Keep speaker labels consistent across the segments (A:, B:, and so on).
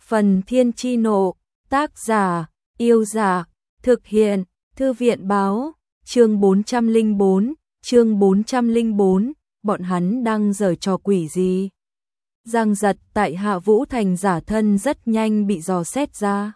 A: Phần Thiên Chi Nộ, tác giả, Yêu Giả, thực hiện, Thư viện Báo, chương 404, bọn hắn đang giở trò quỷ gì? Giang Giật tại Hạ Vũ Thành giả thân rất nhanh bị dò xét ra.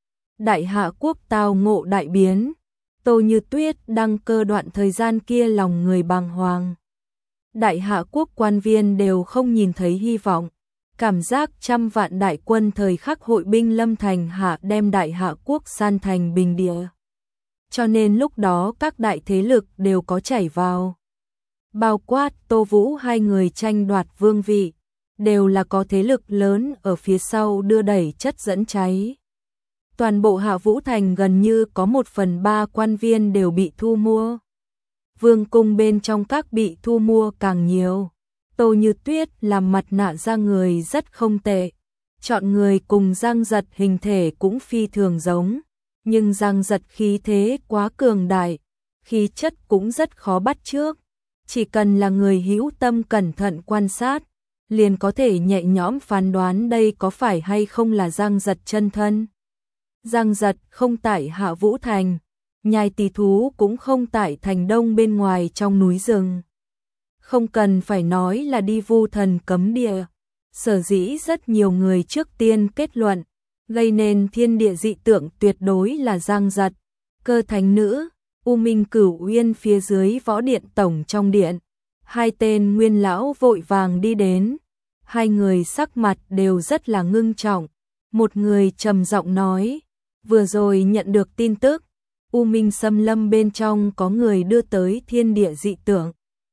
A: Đại Hạ Quốc tao ngộ đại biến, Tô Như Tuyết đăng cơ đoạn thời gian kia lòng người bàng hoàng. Đại Hạ Quốc quan viên đều không nhìn thấy hy vọng, cảm giác trăm vạn đại quân thời khắc hội binh lâm thành hạ đem Đại Hạ Quốc san thành bình địa. Cho nên lúc đó các đại thế lực đều có chảy vào. Bao quát Tô Vũ hai người tranh đoạt vương vị, đều là có thế lực lớn ở phía sau đưa đẩy chất dẫn cháy. Toàn bộ Hạ Vũ Thành gần như có 1/3 quan viên đều bị thu mua. Vương cung bên trong các bị thu mua càng nhiều. Tô Như Tuyết làm mặt nạ ra người rất không tệ. Chọn người cùng Giang Giật hình thể cũng phi thường giống. Nhưng Giang Giật khí thế quá cường đại, khí chất cũng rất khó bắt chước. Chỉ cần là người hữu tâm cẩn thận quan sát, liền có thể nhẹ nhõm phán đoán đây có phải hay không là Giang Giật chân thân. Giang Giật không tại Hạ Vũ Thành, nhai tỳ thú cũng không tại thành đông bên ngoài trong núi rừng. Không cần phải nói là đi vu thần cấm địa, sở dĩ rất nhiều người trước tiên kết luận, gây nên thiên địa dị tượng tuyệt đối là Giang Giật. Cơ thánh nữ, U Minh Cửu Uyên phía dưới võ điện tổng trong điện, hai tên nguyên lão vội vàng đi đến, hai người sắc mặt đều rất là ngưng trọng, một người trầm giọng nói, vừa rồi nhận được tin tức, U Minh Xâm Lâm bên trong có người đưa tới thiên địa dị tượng.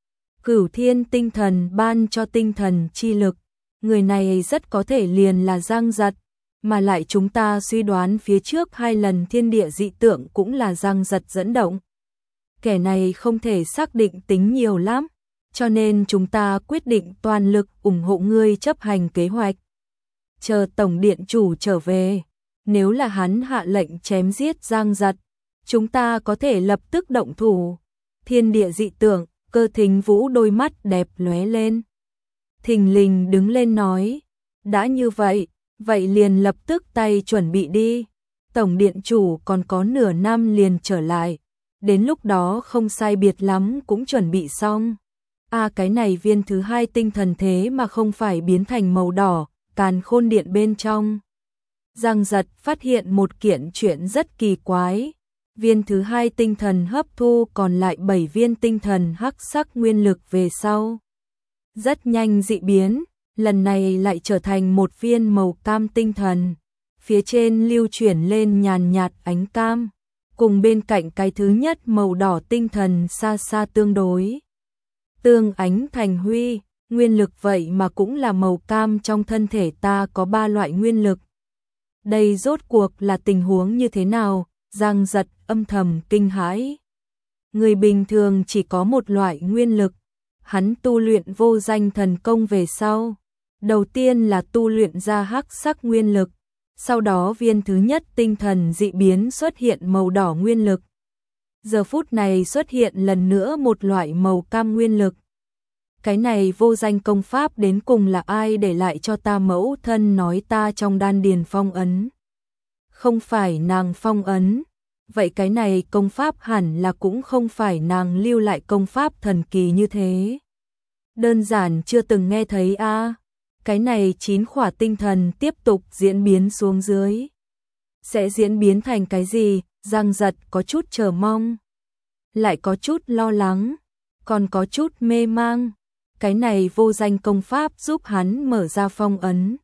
A: Cửu thiên tinh thần ban cho tinh thần chi lực, người này rất có thể liền là Giang Giật, mà lại chúng ta suy đoán phía trước 2 lần thiên địa dị tượng cũng là Giang Giật dẫn động. Kẻ này không thể xác định tính nhiều lắm, cho nên chúng ta quyết định toàn lực ủng hộ ngươi chấp hành kế hoạch. Chờ Tổng Điện Chủ trở về, nếu là hắn hạ lệnh chém giết Giang Giật, chúng ta có thể lập tức động thủ. Thiên địa dị tượng, Cơ Thính Vũ đôi mắt đẹp lóe lên. Thình lình đứng lên nói, đã như vậy, vậy liền lập tức tay chuẩn bị đi. Tổng Điện Chủ còn có nửa năm liền trở lại, đến lúc đó không sai biệt lắm cũng chuẩn bị xong. Cái này viên thứ 2 tinh thần thế mà không phải biến thành màu đỏ, Càn Khôn Điện bên trong. Giang Giật phát hiện một kiện chuyện rất kỳ quái. Viên thứ 2 tinh thần hấp thu còn lại 7 viên tinh thần hắc sắc nguyên lực về sau. Rất nhanh dị biến, lần này lại trở thành một viên màu cam tinh thần. Phía trên lưu chuyển lên nhàn nhạt ánh cam, cùng bên cạnh cái thứ nhất màu đỏ tinh thần xa xa tương đối. Tương ánh thành huy, nguyên lực vậy mà cũng là màu cam, trong thân thể ta có 3 loại nguyên lực. Đây rốt cuộc là tình huống như thế nào? Giang Giật âm thầm kinh hãi. Người bình thường chỉ có một loại nguyên lực, hắn tu luyện vô danh thần công về sau. Đầu tiên là tu luyện ra hắc sắc nguyên lực, sau đó viên thứ nhất tinh thần dị biến xuất hiện màu đỏ nguyên lực. Giờ phút này xuất hiện lần nữa một loại màu cam nguyên lực. Cái này vô danh công pháp đến cùng là ai để lại cho ta? Mẫu thân nói ta trong đan điền phong ấn. Không phải nàng phong ấn, vậy cái này công pháp hẳn là cũng không phải nàng lưu lại công pháp thần kỳ như thế. Đơn giản chưa từng nghe thấy Cái này 9 khỏa tinh thần tiếp tục diễn biến xuống dưới. Sẽ diễn biến thành cái gì? Giang Giật có chút chờ mong, lại có chút lo lắng, còn có chút mê mang. Cái này vô danh công pháp giúp hắn mở ra phong ấn,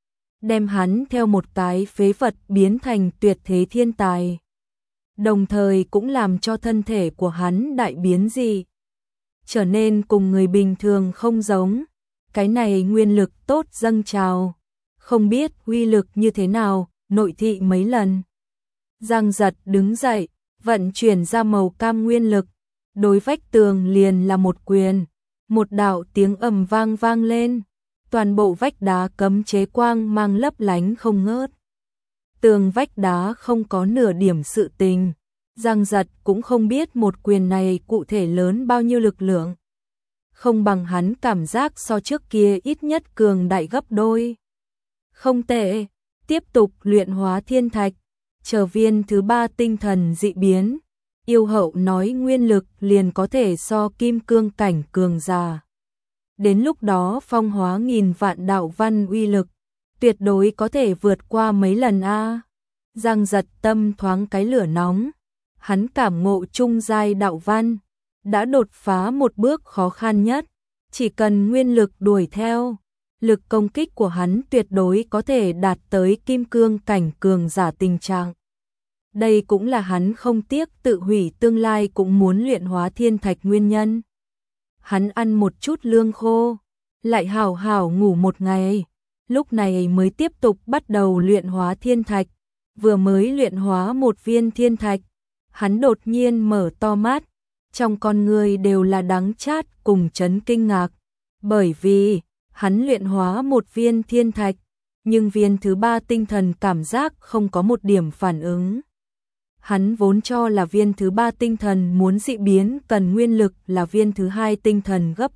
A: đem hắn theo một cái phế vật biến thành tuyệt thế thiên tài, đồng thời cũng làm cho thân thể của hắn đại biến dị, trở nên cùng người bình thường không giống. Cái này nguyên lực tốt dâng trào, không biết uy lực như thế nào, nội thị mấy lần. Giang Giật đứng dậy, vận chuyển ra màu cam nguyên lực, đối vách tường liền là một quyền, một đạo tiếng ầm vang vang lên, toàn bộ vách đá cấm chế quang mang lấp lánh không ngớt. Tường vách đá không có nửa điểm sự tình, Giang Giật cũng không biết một quyền này cụ thể lớn bao nhiêu lực lượng. Không bằng hắn cảm giác so trước kia ít nhất cường đại gấp đôi. Không tệ, tiếp tục luyện hóa thiên thạch, chờ viên thứ 3 tinh thần dị biến. Yêu hậu nói nguyên lực liền có thể so kim cương cảnh cường giả. Đến lúc đó phong hóa nghìn vạn đạo văn uy lực, tuyệt đối có thể vượt qua mấy lần a. Giang Giật tâm thoáng cái lửa nóng, hắn cảm ngộ trung giai đạo văn, đã đột phá một bước khó khăn nhất, chỉ cần nguyên lực đuổi theo, lực công kích của hắn tuyệt đối có thể đạt tới kim cương cảnh cường giả tình trạng. Đây cũng là hắn không tiếc tự hủy tương lai cũng muốn luyện hóa thiên thạch nguyên nhân. Hắn ăn một chút lương khô, lại hảo hảo ngủ một ngày, lúc này mới tiếp tục bắt đầu luyện hóa thiên thạch. Vừa mới luyện hóa một viên thiên thạch, hắn đột nhiên mở to mắt, trong con người đều là đắng chát cùng chấn kinh ngạc, bởi vì hắn luyện hóa một viên thiên thạch, nhưng viên thứ 3 tinh thần cảm giác không có một điểm phản ứng. Hắn vốn cho là viên thứ 3 tinh thần muốn dị biến cần nguyên lực là viên thứ 2 tinh thần gấp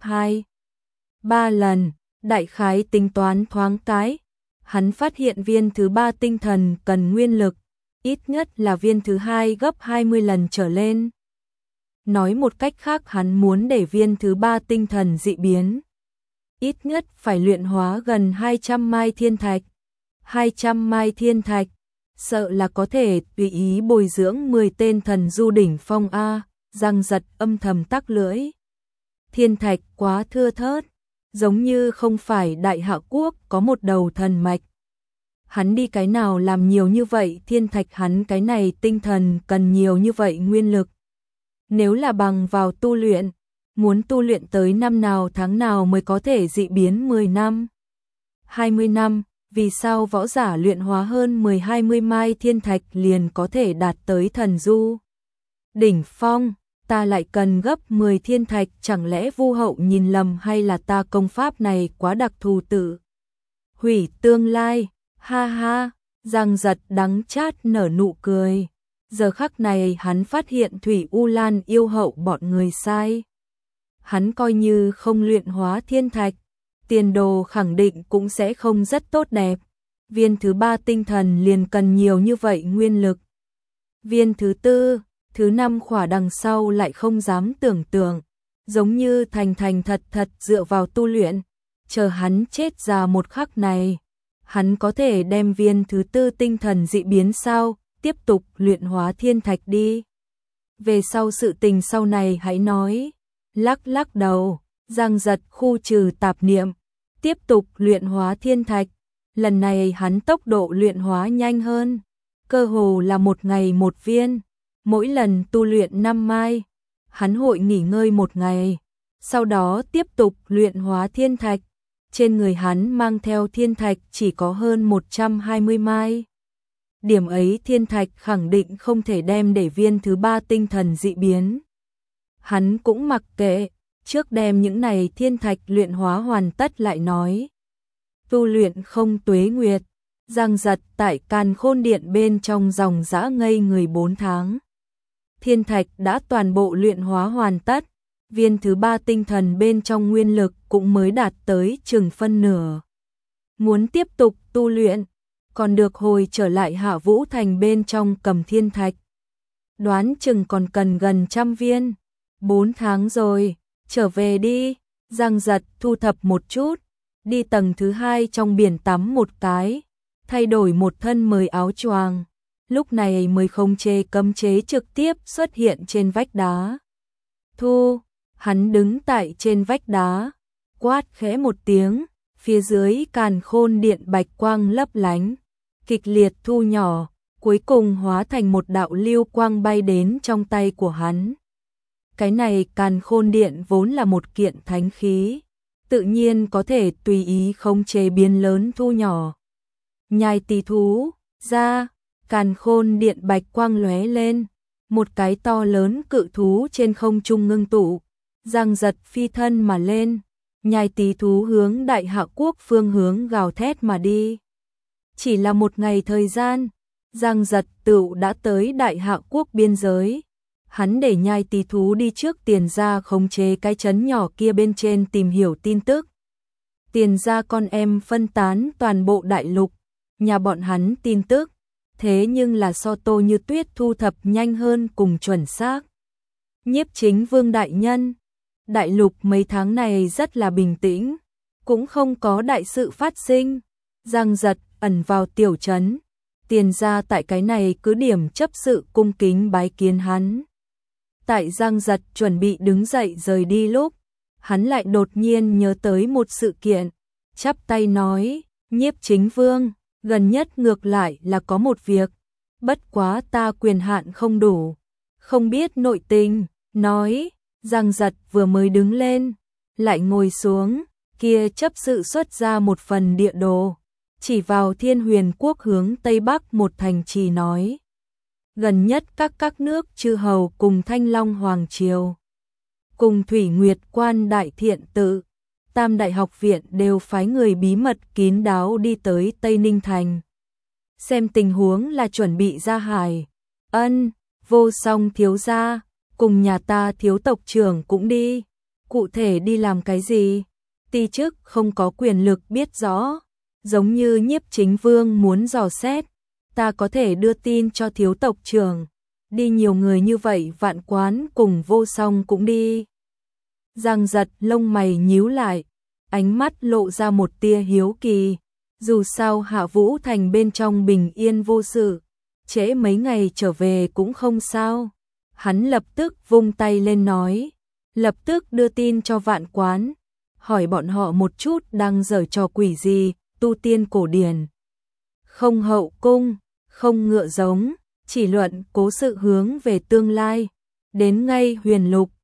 A: 2-3 lần, đại khái tính toán thoáng cái. Hắn phát hiện viên thứ 3 tinh thần cần nguyên lực, ít nhất là viên thứ 2 gấp 20 lần trở lên. Nói một cách khác hắn muốn để viên thứ 3 tinh thần dị biến, ít nhất phải luyện hóa gần 200 mai thiên thạch. 200 mai thiên thạch, sợ là có thể tùy ý bồi dưỡng 10 tên thần du đỉnh phong a. Giang Giật âm thầm tắc lưỡi. Thiên thạch quá thưa thớt, giống như không phải Đại Hạ Quốc có một đầu thần mạch. Hắn đi cái nào làm nhiều như vậy thiên thạch, hắn cái này tinh thần cần nhiều như vậy nguyên lực. Nếu là bằng vào tu luyện, muốn tu luyện tới năm nào tháng nào mới có thể dị biến 10 năm, 20 năm, vì sao võ giả luyện hóa hơn 10-20 mai thiên thạch liền có thể đạt tới thần du đỉnh phong, ta lại cần gấp 10 thiên thạch, chẳng lẽ Vu Hậu nhìn lầm hay là ta công pháp này quá đặc thù tự hủy tương lai, ha ha. Giang Giật đắng chát nở nụ cười, giờ khắc này hắn phát hiện Thủy U Lan yêu hậu bọn người sai. Hắn coi như không luyện hóa thiên thạch, tiền đồ khẳng định cũng sẽ không rất tốt đẹp. Viên thứ 3 tinh thần liền cần nhiều như vậy nguyên lực. Viên thứ 4, thứ 5 khỏa đằng sau lại không dám tưởng tượng, giống như thành thật dựa vào tu luyện, chờ hắn chết ra một khắc này, hắn có thể đem viên thứ 4 tinh thần dị biến sao, tiếp tục luyện hóa thiên thạch đi. Về sau sự tình sau này hãy nói. Lắc đầu, Giang Giật khu trừ tạp niệm, tiếp tục luyện hóa thiên thạch. Lần này hắn tốc độ luyện hóa nhanh hơn, cơ hồ là một ngày một viên, mỗi lần tu luyện 5 mai. Hắn hội nghỉ ngơi một ngày, sau đó tiếp tục luyện hóa thiên thạch. Trên người hắn mang theo thiên thạch chỉ có hơn 120 mai. Điểm ấy thiên thạch khẳng định không thể đem để viên thứ 3 tinh thần dị biến. Hắn cũng mặc kệ, trước đem những này thiên thạch luyện hóa hoàn tất lại nói. Tu luyện không tuế nguyệt, Giang Giật tại Càn Khôn Điện bên trong dòng dã ngây người 4 tháng. Thiên thạch đã toàn bộ luyện hóa hoàn tất, viên thứ 3 tinh thần bên trong nguyên lực cũng mới đạt tới chừng phân nửa. Muốn tiếp tục tu luyện, còn được hồi trở lại Hạ Vũ Thành bên trong cầm thiên thạch. Đoán chừng còn cần gần 100 viên. 4 tháng rồi, trở về đi. Giang Giật thu thập một chút, đi tầng thứ 2 trong biển tắm một cái, thay đổi một thân mới áo choàng, lúc này mới khống chế cấm chế trực tiếp xuất hiện trên vách đá. Thu, hắn đứng tại trên vách đá, quát khẽ một tiếng, phía dưới Càn Khôn Điện bạch quang lấp lánh, kịch liệt thu nhỏ, cuối cùng hóa thành một đạo lưu quang bay đến trong tay của hắn. Cái này Càn Khôn Điện vốn là một kiện thánh khí, tự nhiên có thể tùy ý khống chế biến lớn thu nhỏ. Nhai tỳ thú ra, Càn Khôn Điện bạch quang lóe lên, một cái to lớn cự thú trên không trung ngưng tụ, Giang Giật phi thân mà lên, nhai tỳ thú hướng Đại Hạ Quốc phương hướng gào thét mà đi. Chỉ là một ngày thời gian, Giang Giật tựu đã tới Đại Hạ Quốc biên giới. Hắn để nhai tỳ thú đi trước Tiền Gia khống chế cái trấn nhỏ kia bên trên tìm hiểu tin tức. Tiền Gia con em phân tán toàn bộ đại lục, nhà bọn hắn tin tức, thế nhưng là so Tô Như Tuyết thu thập nhanh hơn cùng chuẩn xác. Nhiếp Chính Vương đại nhân, đại lục mấy tháng này rất là bình tĩnh, cũng không có đại sự phát sinh. Giang Giật ẩn vào tiểu trấn, Tiền gia tại cái này cứ điểm chấp sự cung kính bái kiến hắn. Tại Giang Giật chuẩn bị đứng dậy rời đi lúc, hắn lại đột nhiên nhớ tới một sự kiện, chắp tay nói, Nhiếp Chính Vương, gần nhất ngược lại là có một việc, bất quá ta quyền hạn không đủ, không biết nội tình. Nói, Giang Giật vừa mới đứng lên, lại ngồi xuống, kia chấp sự xuất ra một phần địa đồ, chỉ vào Thiên Huyền quốc hướng Tây Bắc một thành trì nói. Gần nhất các nước chư hầu cùng Thanh Long Hoàng Triều, cùng Thủy Nguyệt Quan Đại Thiện Tự, Tam Đại Học Viện đều phái người bí mật kín đáo đi tới Tây Ninh Thành. Xem tình huống là chuẩn bị ra hải. Ân, Vô Song thiếu gia, cùng nhà ta thiếu tộc trưởng cũng đi. Cụ thể đi làm cái gì? Ti chức không có quyền lực biết rõ. Giống như Nhiếp Chính Vương muốn dò xét, ta có thể đưa tin cho thiếu tộc trưởng. Đi nhiều người như vậy Vạn Quán cùng Vô Song cũng đi. Giang Giật lông mày nhíu lại, ánh mắt lộ ra một tia hiếu kỳ. Dù sao Hạ Vũ Thành bên trong bình yên vô sự, trễ mấy ngày trở về cũng không sao. Hắn lập tức vung tay lên nói, lập tức đưa tin cho Vạn Quán, hỏi bọn họ một chút đang giở trò quỷ gì, tu tiên cổ điển. Không hậu cung, không ngựa giống, chỉ luận cố sự hướng về tương lai. Đến ngay Huyền Lục,